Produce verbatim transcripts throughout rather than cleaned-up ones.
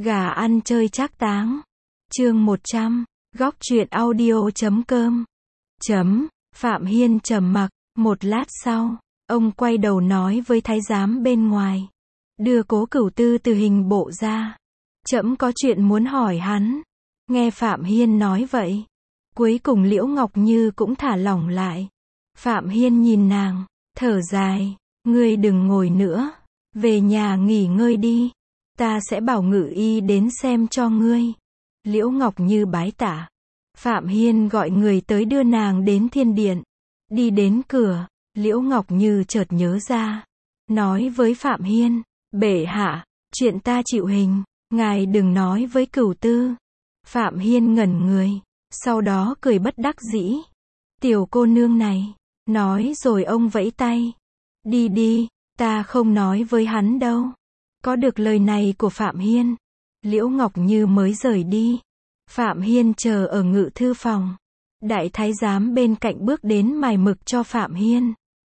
Gà ăn chơi trác táng. Chương một trăm. Góc truyện audio chấm com. Chấm. Phạm Hiên trầm mặc, một lát sau, ông quay đầu nói với thái giám bên ngoài. Đưa Cố Cửu Tư từ hình bộ ra. Trẫm có chuyện muốn hỏi hắn. Nghe Phạm Hiên nói vậy, cuối cùng Liễu Ngọc Như cũng thả lỏng lại. Phạm Hiên nhìn nàng, thở dài, ngươi đừng ngồi nữa, về nhà nghỉ ngơi đi, ta sẽ bảo ngự y đến xem cho ngươi. Liễu Ngọc Như bái tạ. Phạm Hiên gọi người tới đưa nàng đến thiên điện. Đi đến cửa, Liễu Ngọc Như chợt nhớ ra, nói với Phạm Hiên, bệ hạ, chuyện ta chịu hình, ngài đừng nói với Cửu Tư. Phạm Hiên ngẩn người, sau đó cười bất đắc dĩ. Tiểu cô nương này, nói rồi ông vẫy tay. Đi đi, ta không nói với hắn đâu. Có được lời này của Phạm Hiên, Liễu Ngọc Như mới rời đi. Phạm Hiên chờ ở ngự thư phòng. Đại thái giám bên cạnh bước đến mài mực cho Phạm Hiên.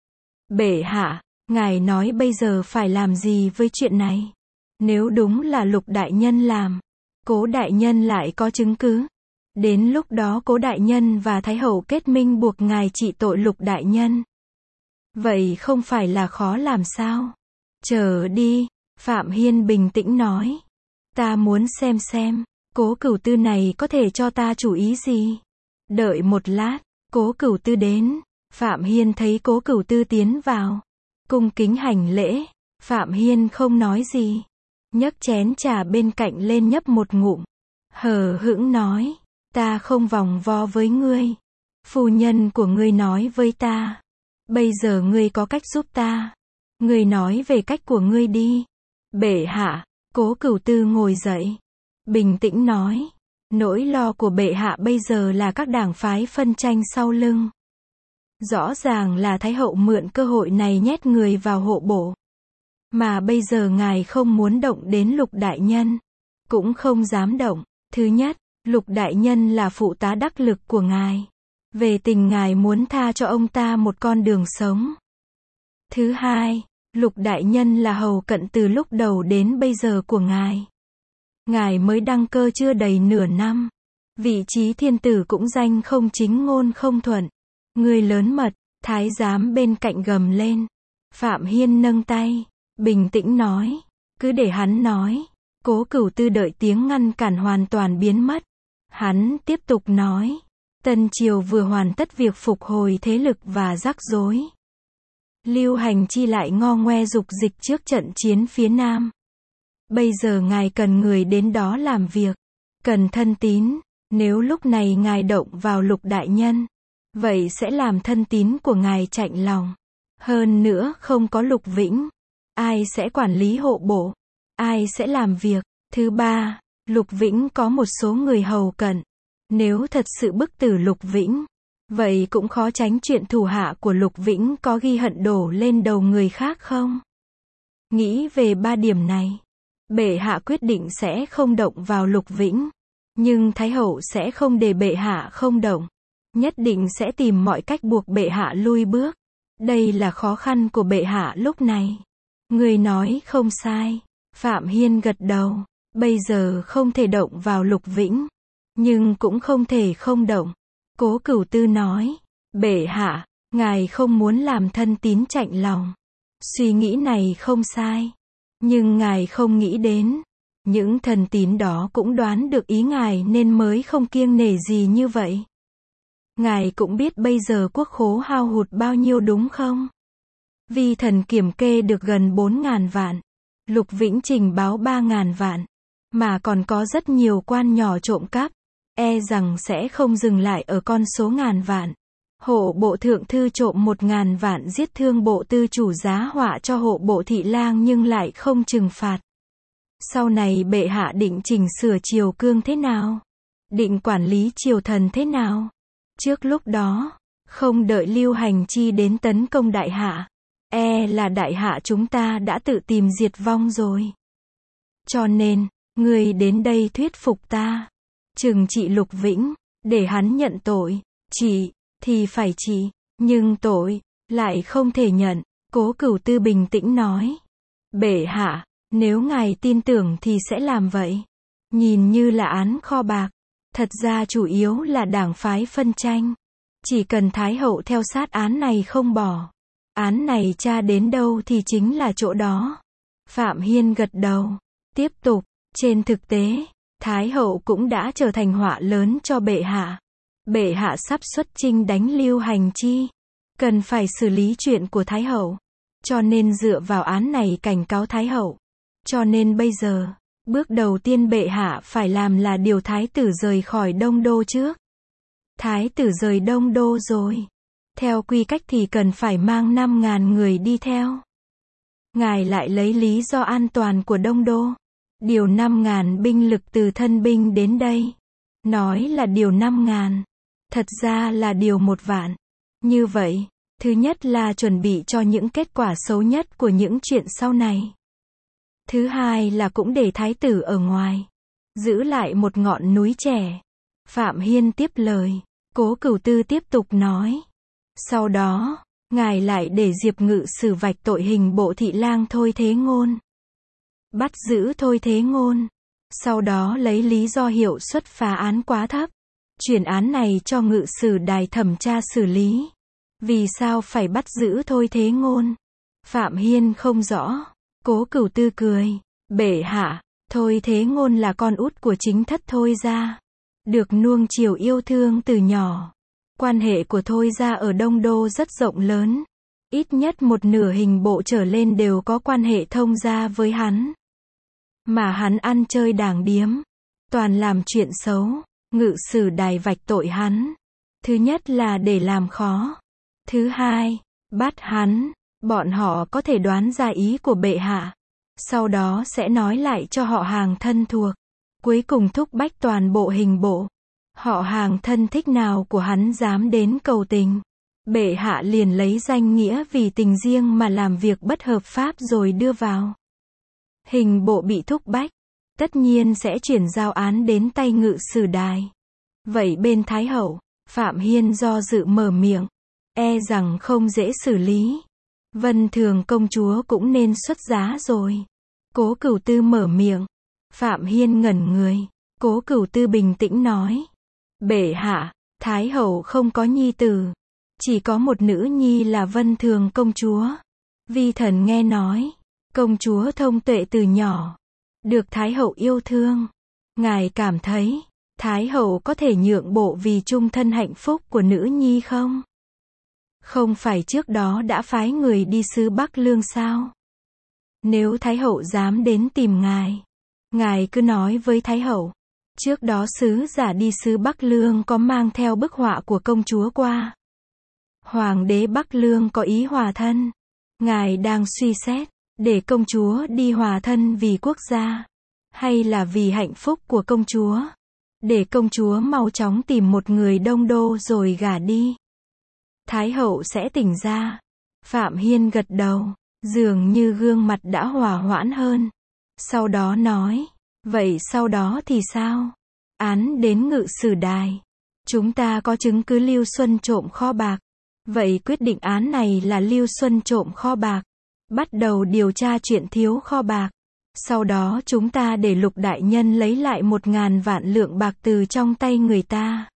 Bệ hạ, ngài nói bây giờ phải làm gì với chuyện này? Nếu đúng là Lục đại nhân làm, Cố đại nhân lại có chứng cứ, đến lúc đó Cố đại nhân và Thái hậu kết minh buộc ngài trị tội Lục đại nhân. Vậy không phải là khó làm sao? Chờ đi, Phạm Hiên bình tĩnh nói. Ta muốn xem xem, Cố Cửu Tư này có thể cho ta chủ ý gì? Đợi một lát, Cố Cửu Tư đến. Phạm Hiên thấy Cố Cửu Tư tiến vào, cung kính hành lễ. Phạm Hiên không nói gì, nhấc chén trà bên cạnh lên nhấp một ngụm, hờ hững nói, ta không vòng vo với ngươi. Phu nhân của ngươi nói với ta, bây giờ ngươi có cách giúp ta. Ngươi nói về cách của ngươi đi. Bệ hạ. Cố Cửu Tư ngồi dậy, bình tĩnh nói, nỗi lo của bệ hạ bây giờ là các đảng phái phân tranh sau lưng. Rõ ràng là Thái hậu mượn cơ hội này nhét người vào hộ bộ. Mà bây giờ ngài không muốn động đến Lục đại nhân, cũng không dám động. Thứ nhất, Lục đại nhân là phụ tá đắc lực của ngài. Về tình ngài muốn tha cho ông ta một con đường sống. Thứ hai, Lục đại nhân là hầu cận từ lúc đầu đến bây giờ của ngài. Ngài mới đăng cơ chưa đầy nửa năm. Vị trí thiên tử cũng danh không chính ngôn không thuận. Người lớn mật, thái giám bên cạnh gầm lên. Phạm Hiên nâng tay, bình tĩnh nói, cứ để hắn nói. Cố Cửu Tư đợi tiếng ngăn cản hoàn toàn biến mất. Hắn tiếp tục nói, Tân Triều vừa hoàn tất việc phục hồi thế lực và rắc rối. Lưu Hành Chi lại ngo ngoe dục dịch trước trận chiến phía Nam. Bây giờ ngài cần người đến đó làm việc, cần thân tín. Nếu lúc này ngài động vào Lục đại nhân, vậy sẽ làm thân tín của ngài chạnh lòng. Hơn nữa không có Lục Vĩnh, ai sẽ quản lý hộ bộ? Ai sẽ làm việc? Thứ ba, Lục Vĩnh có một số người hầu cận. Nếu thật sự bức tử Lục Vĩnh, vậy cũng khó tránh chuyện thủ hạ của Lục Vĩnh có ghi hận đổ lên đầu người khác không? Nghĩ về ba điểm này, bệ hạ quyết định sẽ không động vào Lục Vĩnh. Nhưng Thái hậu sẽ không để bệ hạ không động. Nhất định sẽ tìm mọi cách buộc bệ hạ lui bước. Đây là khó khăn của bệ hạ lúc này. Người nói không sai. Phạm Hiên gật đầu. Bây giờ không thể động vào Lục Vĩnh, nhưng cũng không thể không động. Cố Cửu Tư nói, bệ hạ, ngài không muốn làm thân tín chạnh lòng. Suy nghĩ này không sai. Nhưng ngài không nghĩ đến, những thần tín đó cũng đoán được ý ngài nên mới không kiêng nể gì như vậy. Ngài cũng biết bây giờ quốc khố hao hụt bao nhiêu đúng không? Vi thần kiểm kê được gần bốn ngàn vạn. Lục Vĩnh trình báo ba ngàn vạn. Mà còn có rất nhiều quan nhỏ trộm cắp. E rằng sẽ không dừng lại ở con số ngàn vạn. Hộ bộ thượng thư trộm một ngàn vạn giết thương bộ tư chủ giá họa cho hộ bộ thị lang nhưng lại không trừng phạt. Sau này bệ hạ định chỉnh sửa triều cương thế nào? Định quản lý triều thần thế nào? Trước lúc đó, không đợi Lưu Hành Chi đến tấn công đại hạ, e là đại hạ chúng ta đã tự tìm diệt vong rồi. Cho nên, người đến đây thuyết phục ta, trừng trị Lục Vĩnh, để hắn nhận tội. Trị, thì phải trị, nhưng tội, lại không thể nhận. Cố Cửu Tư bình tĩnh nói, bệ hạ, nếu ngài tin tưởng thì sẽ làm vậy. Nhìn như là án kho bạc, thật ra chủ yếu là đảng phái phân tranh. Chỉ cần Thái hậu theo sát án này không bỏ, án này tra đến đâu thì chính là chỗ đó. Phạm Hiên gật đầu. Tiếp tục, trên thực tế, Thái hậu cũng đã trở thành họa lớn cho bệ hạ. Bệ hạ sắp xuất chinh đánh Lưu Hành Chi, cần phải xử lý chuyện của Thái hậu, cho nên dựa vào án này cảnh cáo Thái hậu. Cho nên bây giờ, bước đầu tiên bệ hạ phải làm là điều Thái tử rời khỏi Đông Đô trước. Thái tử rời Đông Đô rồi. Theo quy cách thì cần phải mang năm ngàn người đi theo. Ngài lại lấy lý do an toàn của Đông Đô, điều năm ngàn binh lực từ thân binh đến đây. Nói là điều năm ngàn, thật ra là điều một vạn. Như vậy, thứ nhất là chuẩn bị cho những kết quả xấu nhất của những chuyện sau này. Thứ hai là cũng để Thái tử ở ngoài, giữ lại một ngọn núi trẻ. Phạm Hiên tiếp lời, Cố Cửu Tư tiếp tục nói. Sau đó, ngài lại để Diệp Ngự xử vạch tội hình bộ thị lang Thôi Thế Ngôn. Bắt giữ Thôi Thế Ngôn. Sau đó lấy lý do hiệu suất phá án quá thấp, chuyển án này cho Ngự sử đài thẩm tra xử lý. Vì sao phải bắt giữ Thôi Thế Ngôn? Phạm Hiên không rõ. Cố Cửu Tư cười. Bệ hạ, Thôi Thế Ngôn là con út của chính thất Thôi gia, được nuông chiều yêu thương từ nhỏ. Quan hệ của Thôi gia ở Đông Đô rất rộng lớn. Ít nhất một nửa hình bộ trở lên đều có quan hệ thông gia với hắn. Mà hắn ăn chơi đảng điếm, toàn làm chuyện xấu. Ngự sử đài vạch tội hắn. Thứ nhất là để làm khó. Thứ hai, bắt hắn. Bọn họ có thể đoán ra ý của bệ hạ, sau đó sẽ nói lại cho họ hàng thân thuộc. Cuối cùng thúc bách toàn bộ hình bộ. Họ hàng thân thích nào của hắn dám đến cầu tình, bệ hạ liền lấy danh nghĩa vì tình riêng mà làm việc bất hợp pháp rồi đưa vào. Hình bộ bị thúc bách, tất nhiên sẽ chuyển giao án đến tay Ngự sử đài. Vậy bên Thái hậu, Phạm Hiên do dự mở miệng, e rằng không dễ xử lý. Vân Thường công chúa cũng nên xuất giá rồi. Cố Cửu Tư mở miệng. Phạm Hiên ngẩn người. Cố Cửu Tư bình tĩnh nói. Bệ hạ, Thái hậu không có nhi tử, chỉ có một nữ nhi là Vân Thường công chúa. Vi thần nghe nói, công chúa thông tuệ từ nhỏ, được Thái hậu yêu thương. Ngài cảm thấy, Thái hậu có thể nhượng bộ vì chung thân hạnh phúc của nữ nhi không? Không phải trước đó đã phái người đi xứ Bắc Lương sao? Nếu Thái hậu dám đến tìm ngài, ngài cứ nói với Thái hậu. Trước đó sứ giả đi xứ Bắc Lương có mang theo bức họa của công chúa qua. Hoàng đế Bắc Lương có ý hòa thân. Ngài đang suy xét, để công chúa đi hòa thân vì quốc gia, hay là vì hạnh phúc của công chúa? Để công chúa mau chóng tìm một người Đông Đô rồi gả đi. Thái hậu sẽ tỉnh ra. Phạm Hiên gật đầu, dường như gương mặt đã hòa hoãn hơn. Sau đó nói, vậy sau đó thì sao? Án đến Ngự sử đài. Chúng ta có chứng cứ Lưu Xuân trộm kho bạc. Vậy quyết định án này là Lưu Xuân trộm kho bạc. Bắt đầu điều tra chuyện thiếu kho bạc. Sau đó chúng ta để Lục đại nhân lấy lại một ngàn vạn lượng bạc từ trong tay người ta.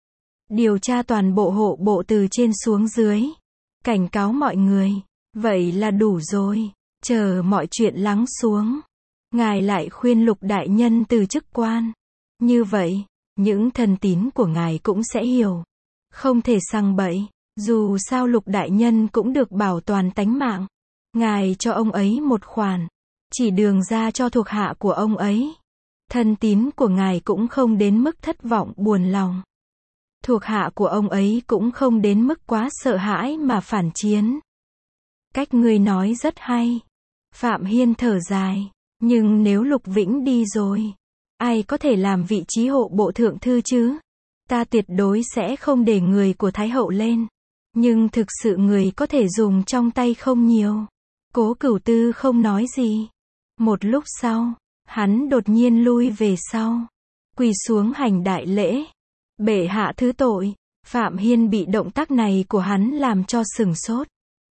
Điều tra toàn bộ hộ bộ từ trên xuống dưới. Cảnh cáo mọi người. Vậy là đủ rồi. Chờ mọi chuyện lắng xuống, ngài lại khuyên Lục đại nhân từ chức quan. Như vậy, những thần tín của ngài cũng sẽ hiểu. Không thể sằng bậy. Dù sao Lục đại nhân cũng được bảo toàn tánh mạng. Ngài cho ông ấy một khoản, chỉ đường ra cho thuộc hạ của ông ấy. Thân tín của ngài cũng không đến mức thất vọng buồn lòng. Thuộc hạ của ông ấy cũng không đến mức quá sợ hãi mà phản chiến. Cách ngươi nói rất hay. Phạm Hiên thở dài. Nhưng nếu Lục Vĩnh đi rồi, ai có thể làm vị trí hộ bộ thượng thư chứ? Ta tuyệt đối sẽ không để người của Thái hậu lên. Nhưng thực sự người có thể dùng trong tay không nhiều. Cố Cửu Tư không nói gì. Một lúc sau, hắn đột nhiên lui về sau, quỳ xuống hành đại lễ. Bệ hạ thứ tội. Phạm Hiên bị động tác này của hắn làm cho sửng sốt.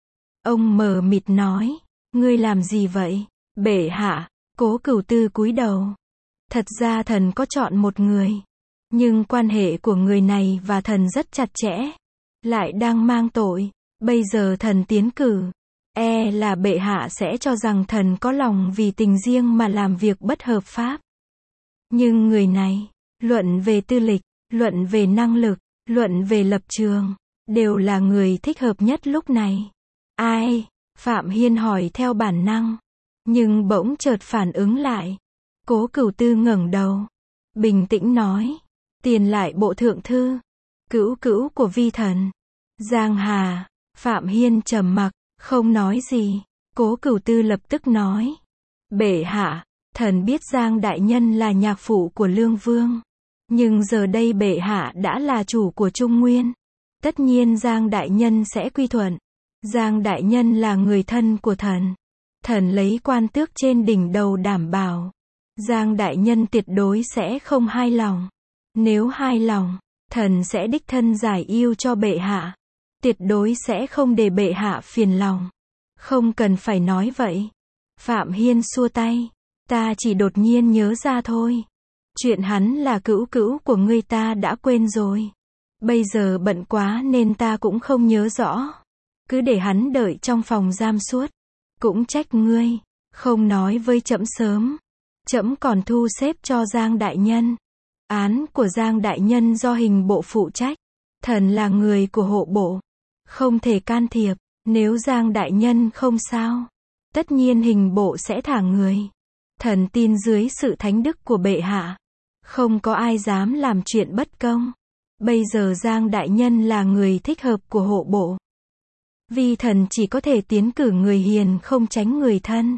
Ông mờ mịt nói, ngươi làm gì vậy? Bệ hạ. Cố Cửu Tư cúi đầu. Thật ra thần có chọn một người. Nhưng quan hệ của người này và thần rất chặt chẽ. Lại đang mang tội. Bây giờ thần tiến cử. E là bệ hạ sẽ cho rằng thần có lòng vì tình riêng mà làm việc bất hợp pháp. Nhưng người này, luận về tư lịch, luận về năng lực, luận về lập trường, đều là người thích hợp nhất lúc này. Ai? Phạm Hiên hỏi theo bản năng. Nhưng bỗng chợt phản ứng lại. Cố Cửu Tư ngẩng đầu. Bình tĩnh nói. Tiền lại bộ thượng thư. Cữu cữu của vi thần. Giang Hà. Phạm Hiên trầm mặc, không nói gì. Cố Cửu Tư lập tức nói. Bệ hạ, thần biết Giang đại nhân là nhạc phụ của Lương Vương. Nhưng giờ đây bệ hạ đã là chủ của Trung Nguyên. Tất nhiên Giang đại nhân sẽ quy thuận. Giang đại nhân là người thân của thần. Thần lấy quan tước trên đỉnh đầu đảm bảo. Giang đại nhân tuyệt đối sẽ không hai lòng. Nếu hai lòng, thần sẽ đích thân giải yêu cho bệ hạ. Tuyệt đối sẽ không để bệ hạ phiền lòng. Không cần phải nói vậy. Phạm Hiên xua tay. Ta chỉ đột nhiên nhớ ra thôi. Chuyện hắn là cữu cữu của ngươi ta đã quên rồi. Bây giờ bận quá nên ta cũng không nhớ rõ. Cứ để hắn đợi trong phòng giam suốt. Cũng trách ngươi, không nói với trẫm sớm. Trẫm còn thu xếp cho Giang đại nhân. Án của Giang đại nhân do hình bộ phụ trách. Thần là người của hộ bộ. Không thể can thiệp. Nếu Giang đại nhân không sao, tất nhiên hình bộ sẽ thả người. Thần tin dưới sự thánh đức của bệ hạ, không có ai dám làm chuyện bất công. Bây giờ Giang đại nhân là người thích hợp của hộ bộ. Vi thần chỉ có thể tiến cử người hiền không tránh người thân.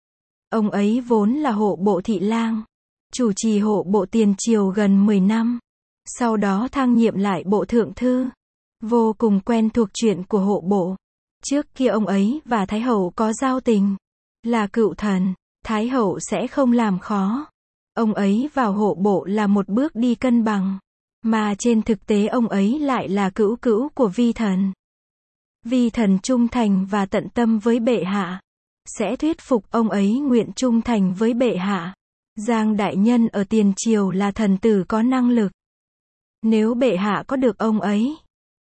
Ông ấy vốn là hộ bộ thị lang, chủ trì hộ bộ tiền triều gần mười năm. Sau đó thăng nhiệm lại bộ thượng thư. Vô cùng quen thuộc chuyện của hộ bộ. Trước kia ông ấy và Thái hậu có giao tình. Là cựu thần, Thái hậu sẽ không làm khó. Ông ấy vào hộ bộ là một bước đi cân bằng. Mà trên thực tế ông ấy lại là cữu cữu của vi thần. Vi thần trung thành và tận tâm với bệ hạ. Sẽ thuyết phục ông ấy nguyện trung thành với bệ hạ. Giang đại nhân ở tiền triều là thần tử có năng lực. Nếu bệ hạ có được ông ấy,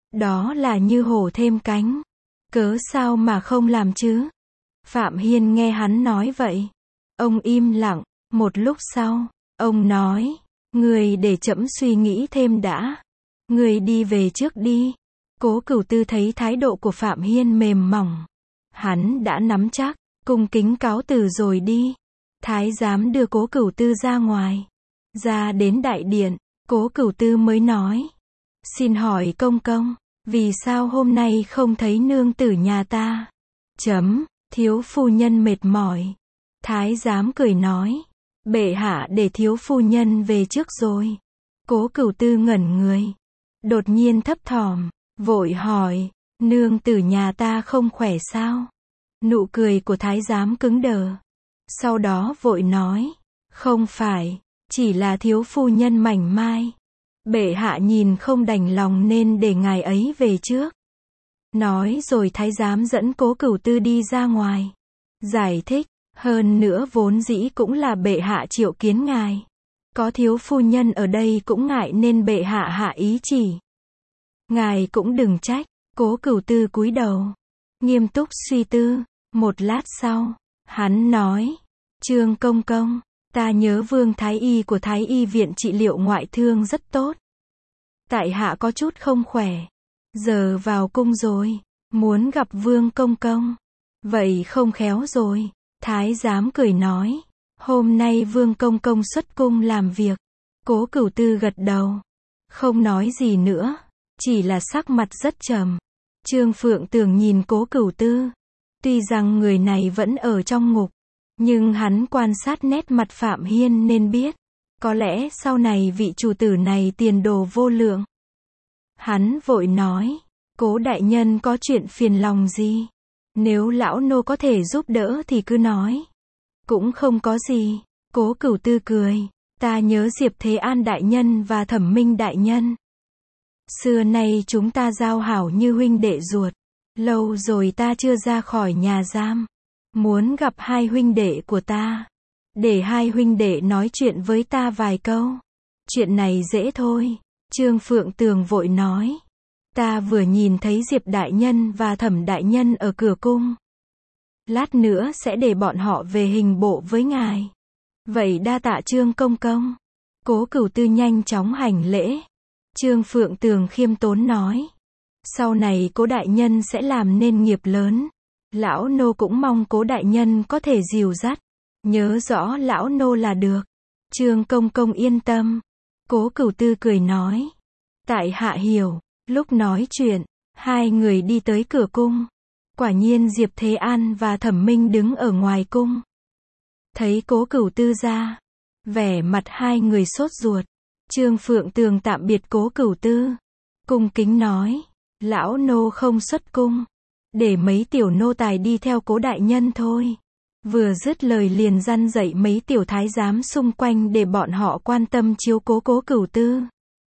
đó là như hổ thêm cánh. Cớ sao mà không làm chứ? Phạm Hiên nghe hắn nói vậy. Ông im lặng. Một lúc sau, ông nói. Người để trẫm suy nghĩ thêm đã. Người đi về trước đi. Cố Cửu Tư thấy thái độ của Phạm Hiên mềm mỏng. Hắn đã nắm chắc. Cung kính cáo từ rồi đi. Thái giám đưa Cố Cửu Tư ra ngoài. Ra đến đại điện. Cố Cửu Tư mới nói. Xin hỏi công công. Vì sao hôm nay không thấy nương tử nhà ta? Chấm, thiếu phu nhân mệt mỏi. Thái giám cười nói. Bệ hạ để thiếu phu nhân về trước rồi. Cố Cửu Tư ngẩn người. Đột nhiên thấp thỏm, vội hỏi. Nương tử nhà ta không khỏe sao? Nụ cười của thái giám cứng đờ. Sau đó vội nói. Không phải, chỉ là thiếu phu nhân mảnh mai. Bệ hạ nhìn không đành lòng nên để ngài ấy về trước. Nói rồi thái giám dẫn Cố Cửu Tư đi ra ngoài. Giải thích, hơn nữa vốn dĩ cũng là bệ hạ triệu kiến ngài. Có thiếu phu nhân ở đây cũng ngại nên bệ hạ hạ ý chỉ. Ngài cũng đừng trách. Cố Cửu Tư cúi đầu, nghiêm túc suy tư. Một lát sau, hắn nói. Trương công công, ta nhớ Vương Thái Y của Thái Y viện trị liệu ngoại thương rất tốt. Tại hạ có chút không khỏe. Giờ vào cung rồi. Muốn gặp Vương công công. Vậy không khéo rồi. Thái giám cười nói. Hôm nay Vương công công xuất cung làm việc. Cố Cửu Tư gật đầu. Không nói gì nữa. Chỉ là sắc mặt rất trầm. Trương Phượng Tường nhìn Cố Cửu Tư. Tuy rằng người này vẫn ở trong ngục. Nhưng hắn quan sát nét mặt Phạm Hiên nên biết. Có lẽ sau này vị chủ tử này tiền đồ vô lượng. Hắn vội nói. Cố đại nhân có chuyện phiền lòng gì? Nếu lão nô có thể giúp đỡ thì cứ nói. Cũng không có gì. Cố Cửu Tư cười. Ta nhớ Diệp Thế An đại nhân và Thẩm Minh đại nhân. Xưa nay chúng ta giao hảo như huynh đệ ruột. Lâu rồi ta chưa ra khỏi nhà giam. Muốn gặp hai huynh đệ của ta. để hai huynh đệ nói chuyện với ta vài câu. Chuyện này dễ thôi. Trương Phượng Tường vội nói. Ta vừa nhìn thấy Diệp đại nhân và Thẩm đại nhân ở cửa cung. Lát nữa sẽ để bọn họ về hình bộ với ngài. Vậy đa tạ Trương công công. Cố Cửu Tư nhanh chóng hành lễ. Trương Phượng Tường khiêm tốn nói. Sau này Cố đại nhân sẽ làm nên nghiệp lớn. Lão nô cũng mong Cố đại nhân có thể dìu dắt. Nhớ rõ lão nô là được. Trương công công yên tâm. Cố Cửu Tư cười nói. Tại hạ hiểu. Lúc nói chuyện, hai người đi tới cửa cung. Quả nhiên Diệp Thế An và Thẩm Minh đứng ở ngoài cung. Thấy Cố Cửu Tư ra, vẻ mặt hai người sốt ruột. Trương Phượng Tường tạm biệt Cố Cửu Tư, cung kính nói, lão nô không xuất cung, để mấy tiểu nô tài đi theo Cố đại nhân thôi. Vừa dứt lời liền răn dạy mấy tiểu thái giám xung quanh để bọn họ quan tâm chiếu cố Cố Cửu Tư.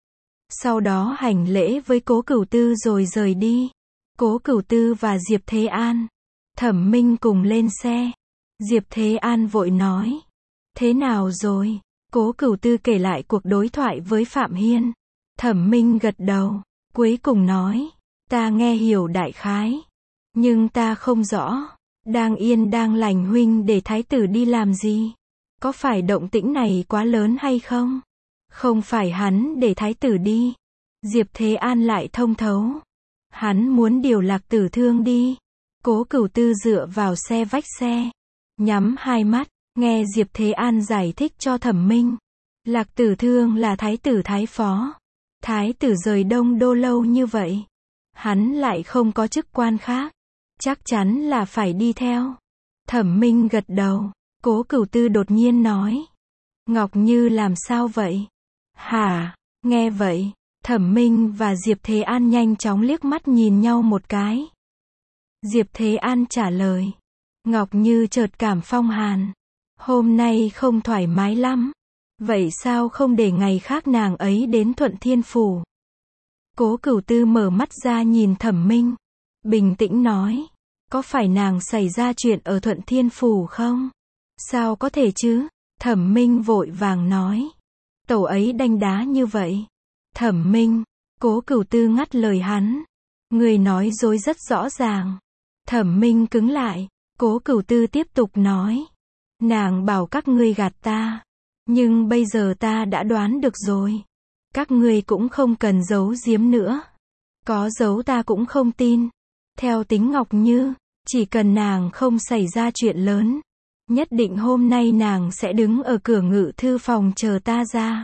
Sau đó hành lễ với Cố Cửu Tư rồi rời đi. Cố Cửu Tư và Diệp Thế An, Thẩm Minh cùng lên xe. Diệp Thế An vội nói. Thế nào rồi? Cố Cửu Tư kể lại cuộc đối thoại với Phạm Hiên. Thẩm Minh gật đầu, cuối cùng nói. Ta nghe hiểu đại khái. Nhưng ta không rõ. Đang yên đang lành huynh để thái tử đi làm gì? Có phải động tĩnh này quá lớn hay không? Không phải hắn để thái tử đi. Diệp Thế An lại thông thấu. Hắn muốn điều Lạc Tử Thương đi. Cố Cửu Tư dựa vào xe vách xe, nhắm hai mắt, nghe Diệp Thế An giải thích cho Thẩm Minh. Lạc Tử Thương là thái tử thái phó. Thái tử rời Đông Đô lâu như vậy. Hắn lại không có chức quan khác. Chắc chắn là phải đi theo. Thẩm Minh gật đầu. Cố Cửu Tư đột nhiên nói. Ngọc Như làm sao vậy? Hả? Nghe vậy, Thẩm Minh và Diệp Thế An nhanh chóng liếc mắt nhìn nhau một cái. Diệp Thế An trả lời. Ngọc Như chợt cảm phong hàn. Hôm nay không thoải mái lắm. Vậy sao không để ngày khác nàng ấy đến Thuận Thiên Phủ? Cố Cửu Tư mở mắt ra nhìn Thẩm Minh. Bình tĩnh nói. Có phải nàng xảy ra chuyện ở Thuận Thiên Phủ không? Sao có thể chứ? Thẩm Minh vội vàng nói. Tẩu ấy đanh đá như vậy. Thẩm Minh. Cố Cửu Tư ngắt lời hắn. Người nói dối rất rõ ràng. Thẩm Minh cứng lại. Cố Cửu Tư tiếp tục nói. Nàng bảo các ngươi gạt ta. Nhưng bây giờ ta đã đoán được rồi. Các ngươi cũng không cần giấu giếm nữa. Có giấu ta cũng không tin. Theo tính Ngọc Như, chỉ cần nàng không xảy ra chuyện lớn, nhất định hôm nay nàng sẽ đứng ở cửa ngự thư phòng chờ ta ra.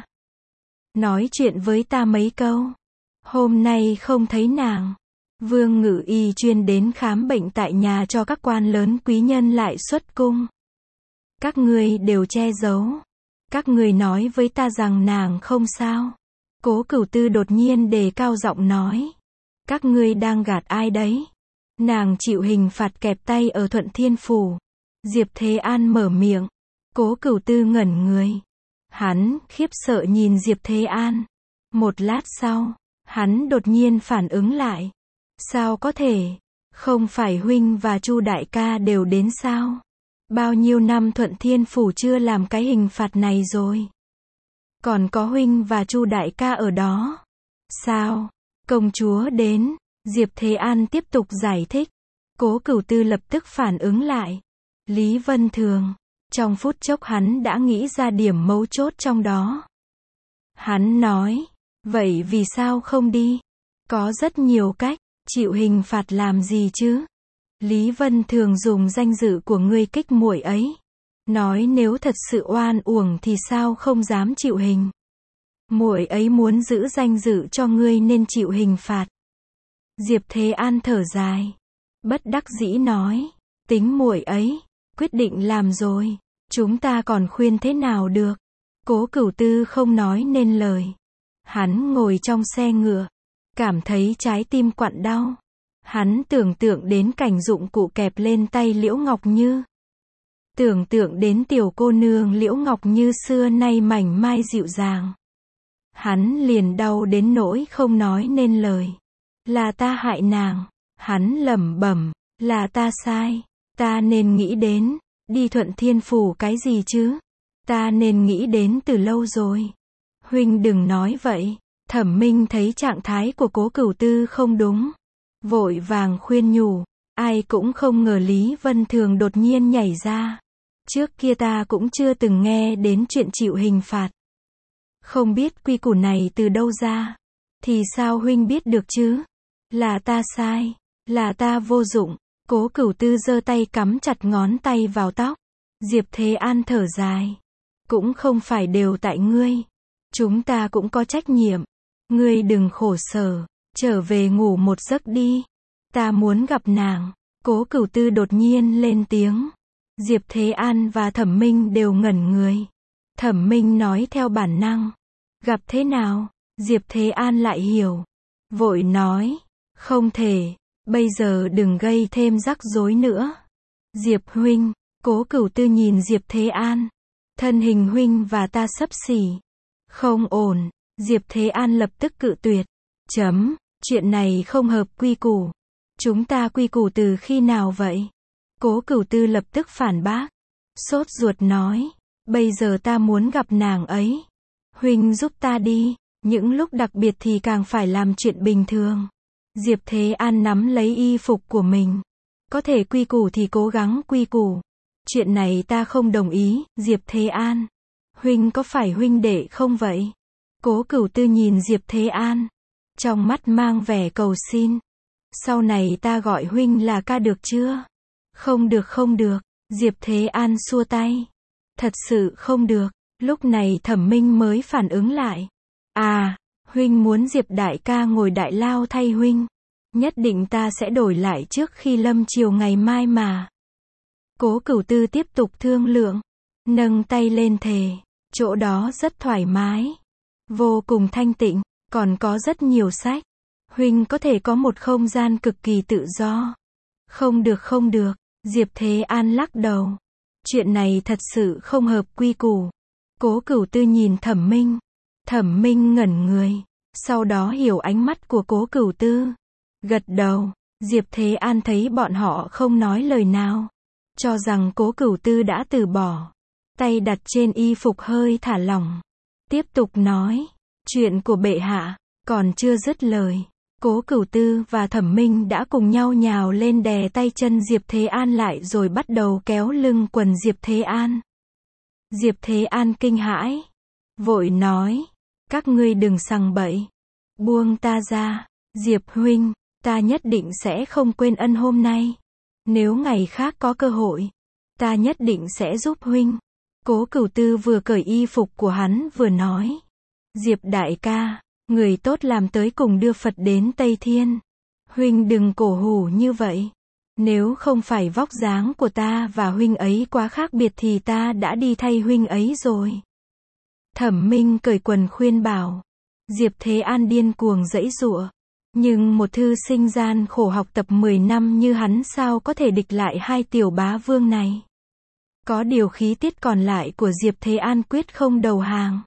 Nói chuyện với ta mấy câu. Hôm nay không thấy nàng. Vương Ngự Y chuyên đến khám bệnh tại nhà cho các quan lớn quý nhân lại xuất cung. Các ngươi đều che giấu. Các ngươi nói với ta rằng nàng không sao. Cố Cửu Tư đột nhiên đề cao giọng nói. Các ngươi đang gạt ai đấy? Nàng chịu hình phạt kẹp tay ở Thuận Thiên Phủ. Diệp Thế An mở miệng. Cố Cửu Tư ngẩn người. Hắn khiếp sợ nhìn Diệp Thế An. Một lát sau, hắn đột nhiên phản ứng lại. Sao có thể? Không phải huynh và Chu đại ca đều đến sao? Bao nhiêu năm Thuận Thiên Phủ chưa làm cái hình phạt này rồi. Còn có huynh và Chu đại ca ở đó. Sao? Công chúa đến. Diệp Thế An tiếp tục giải thích. Cố Cửu Tư lập tức phản ứng lại. Lý Vân Thường. Trong phút chốc hắn đã nghĩ ra điểm mấu chốt trong đó. Hắn nói. Vậy vì sao không đi? Có rất nhiều cách. Chịu hình phạt làm gì chứ? Lý Vân Thường dùng danh dự của ngươi kích muội ấy. Nói nếu thật sự oan uổng thì sao không dám chịu hình. Muội ấy muốn giữ danh dự cho ngươi nên chịu hình phạt. Diệp Thế An thở dài. Bất đắc dĩ nói. Tính muội ấy. Quyết định làm rồi. Chúng ta còn khuyên thế nào được. Cố Cửu Tư không nói nên lời. Hắn ngồi trong xe ngựa. Cảm thấy trái tim quặn đau. Hắn tưởng tượng đến cảnh dụng cụ kẹp lên tay Liễu Ngọc Như. Tưởng tượng đến tiểu cô nương Liễu Ngọc Như xưa nay mảnh mai dịu dàng. Hắn liền đau đến nỗi không nói nên lời. Là ta hại nàng. Hắn lẩm bẩm. Là ta sai. Ta nên nghĩ đến. Đi Thuận Thiên Phủ cái gì chứ? Ta nên nghĩ đến từ lâu rồi. Huynh đừng nói vậy. Thẩm Minh thấy trạng thái của Cố Cửu Tư không đúng. Vội vàng khuyên nhủ. Ai cũng không ngờ Lý Vân Thường đột nhiên nhảy ra. Trước kia ta cũng chưa từng nghe đến chuyện chịu hình phạt. Không biết quy củ này từ đâu ra. Thì sao huynh biết được chứ? Là ta sai. Là ta vô dụng. Cố Cửu Tư giơ tay cắm chặt ngón tay vào tóc. Diệp Thế An thở dài. Cũng không phải đều tại ngươi. Chúng ta cũng có trách nhiệm. Ngươi đừng khổ sở. Trở về ngủ một giấc đi. Ta muốn gặp nàng. Cố Cửu Tư đột nhiên lên tiếng. Diệp Thế An và Thẩm Minh đều ngẩn người. Thẩm Minh nói theo bản năng. Gặp thế nào? Diệp Thế An lại hiểu. Vội nói. Không thể. Bây giờ đừng gây thêm rắc rối nữa. Diệp huynh. Cố Cửu Tư nhìn Diệp Thế An. Thân hình huynh và ta xấp xỉ. Không ổn. Diệp Thế An lập tức cự tuyệt. Chấm. Chuyện này không hợp quy củ. Chúng ta quy củ từ khi nào vậy? Cố Cửu Tư lập tức phản bác. Sốt ruột nói. Bây giờ ta muốn gặp nàng ấy. Huynh giúp ta đi. Những lúc đặc biệt thì càng phải làm chuyện bình thường. Diệp Thế An nắm lấy y phục của mình. Có thể quy củ thì cố gắng quy củ. Chuyện này ta không đồng ý. Diệp Thế An. Huynh có phải huynh đệ không vậy? Cố Cửu Tư nhìn Diệp Thế An. Trong mắt mang vẻ cầu xin. Sau này ta gọi huynh là ca được chưa? Không được không được. Diệp Thế An xua tay. Thật sự không được. Lúc này Thẩm Minh mới phản ứng lại. À, huynh muốn Diệp đại ca ngồi đại lao thay huynh. Nhất định ta sẽ đổi lại trước khi lâm chiều ngày mai mà. Cố Cửu Tư tiếp tục thương lượng. Nâng tay lên thề. Chỗ đó rất thoải mái. Vô cùng thanh tịnh. Còn có rất nhiều sách. Huynh có thể có một không gian cực kỳ tự do. Không được không được. Diệp Thế An lắc đầu. Chuyện này thật sự không hợp quy củ. Cố Cửu Tư nhìn Thẩm Minh. Thẩm Minh ngẩn người. Sau đó hiểu ánh mắt của Cố Cửu Tư. Gật đầu. Diệp Thế An thấy bọn họ không nói lời nào. Cho rằng Cố Cửu Tư đã từ bỏ. Tay đặt trên y phục hơi thả lỏng. Tiếp tục nói. Chuyện của bệ hạ. Còn chưa dứt lời. Cố Cửu Tư và Thẩm Minh đã cùng nhau nhào lên đè tay chân Diệp Thế An lại rồi bắt đầu kéo lưng quần Diệp Thế An. Diệp Thế An kinh hãi. Vội nói. Các ngươi đừng sằng bậy. Buông ta ra. Diệp huynh. Ta nhất định sẽ không quên ân hôm nay. Nếu ngày khác có cơ hội. Ta nhất định sẽ giúp huynh. Cố Cửu Tư vừa cởi y phục của hắn vừa nói. Diệp đại ca. Người tốt làm tới cùng đưa Phật đến Tây Thiên. Huynh đừng cổ hủ như vậy. Nếu không phải vóc dáng của ta và huynh ấy quá khác biệt thì ta đã đi thay huynh ấy rồi. Thẩm Minh cởi quần khuyên bảo. Diệp Thế An điên cuồng giãy giụa. Nhưng một thư sinh gian khổ học tập mười năm như hắn sao có thể địch lại hai tiểu bá vương này. Có điều khí tiết còn lại của Diệp Thế An quyết không đầu hàng.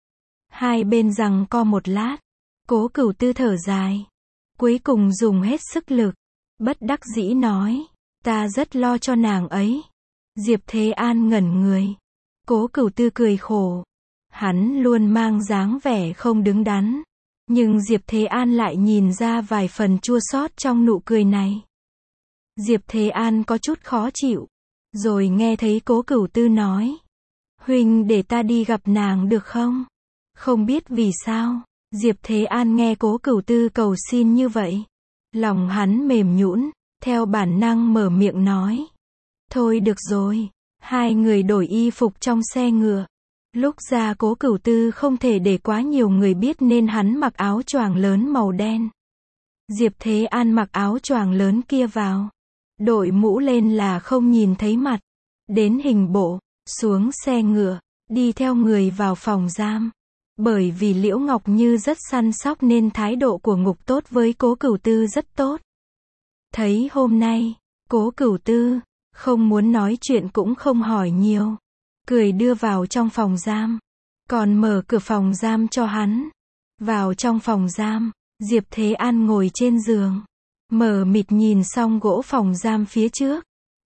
Hai bên giằng co một lát. Cố Cửu Tư thở dài. Cuối cùng dùng hết sức lực. Bất đắc dĩ nói. Ta rất lo cho nàng ấy. Diệp Thế An ngẩn người. Cố Cửu Tư cười khổ. Hắn luôn mang dáng vẻ không đứng đắn. Nhưng Diệp Thế An lại nhìn ra vài phần chua xót trong nụ cười này. Diệp Thế An có chút khó chịu. Rồi nghe thấy Cố Cửu Tư nói. Huynh để ta đi gặp nàng được không? Không biết vì sao. Diệp Thế An nghe Cố Cửu Tư cầu xin như vậy. Lòng hắn mềm nhũn. Theo bản năng mở miệng nói. Thôi được rồi. Hai người đổi y phục trong xe ngựa. Lúc ra Cố Cửu Tư không thể để quá nhiều người biết nên hắn mặc áo choàng lớn màu đen. Diệp Thế An mặc áo choàng lớn kia vào. Đội mũ lên là không nhìn thấy mặt. Đến hình bộ, xuống xe ngựa, đi theo người vào phòng giam. Bởi vì Liễu Ngọc Như rất săn sóc nên thái độ của Ngục Tốt với Cố Cửu Tư rất tốt. Thấy hôm nay, Cố Cửu Tư, không muốn nói chuyện cũng không hỏi nhiều. Cười đưa vào trong phòng giam. Còn mở cửa phòng giam cho hắn. Vào trong phòng giam, Diệp Thế An ngồi trên giường. Mờ mịt nhìn xong gỗ phòng giam phía trước.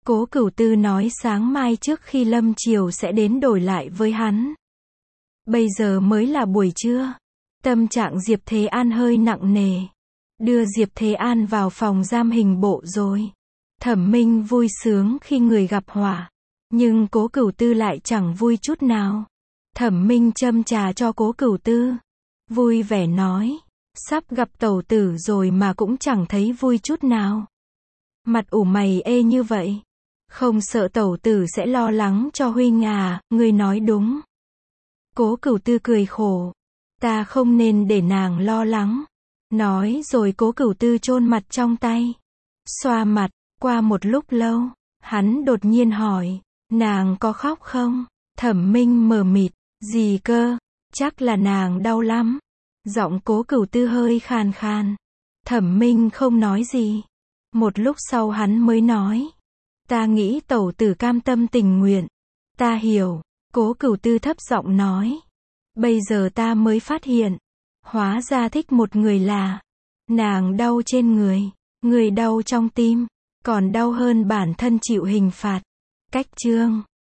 Cố Cửu Tư nói sáng mai trước khi lâm chiều sẽ đến đổi lại với hắn. Bây giờ mới là buổi trưa. Tâm trạng Diệp Thế An hơi nặng nề. Đưa Diệp Thế An vào phòng giam hình bộ rồi. Thẩm Minh vui sướng khi người gặp họa. Nhưng Cố Cửu Tư lại chẳng vui chút nào. Thẩm Minh châm trà cho Cố Cửu Tư. Vui vẻ nói. Sắp gặp tẩu tử rồi mà cũng chẳng thấy vui chút nào. Mặt ủ mày ê như vậy. Không sợ tẩu tử sẽ lo lắng cho Huynh à, ngươi nói đúng. Cố Cửu Tư cười khổ. Ta không nên để nàng lo lắng. Nói rồi Cố Cửu Tư chôn mặt trong tay. Xoa mặt, qua một lúc lâu, hắn đột nhiên hỏi, nàng có khóc không? Thẩm Minh mờ mịt, gì cơ? Chắc là nàng đau lắm. Giọng Cố Cửu Tư hơi khàn khàn. Thẩm Minh không nói gì. Một lúc sau hắn mới nói, ta nghĩ tẩu tử cam tâm tình nguyện. Ta hiểu, Cố Cửu Tư thấp giọng nói. Bây giờ ta mới phát hiện, hóa ra thích một người là, nàng đau trên người, người đau trong tim, còn đau hơn bản thân chịu hình phạt. Cách chương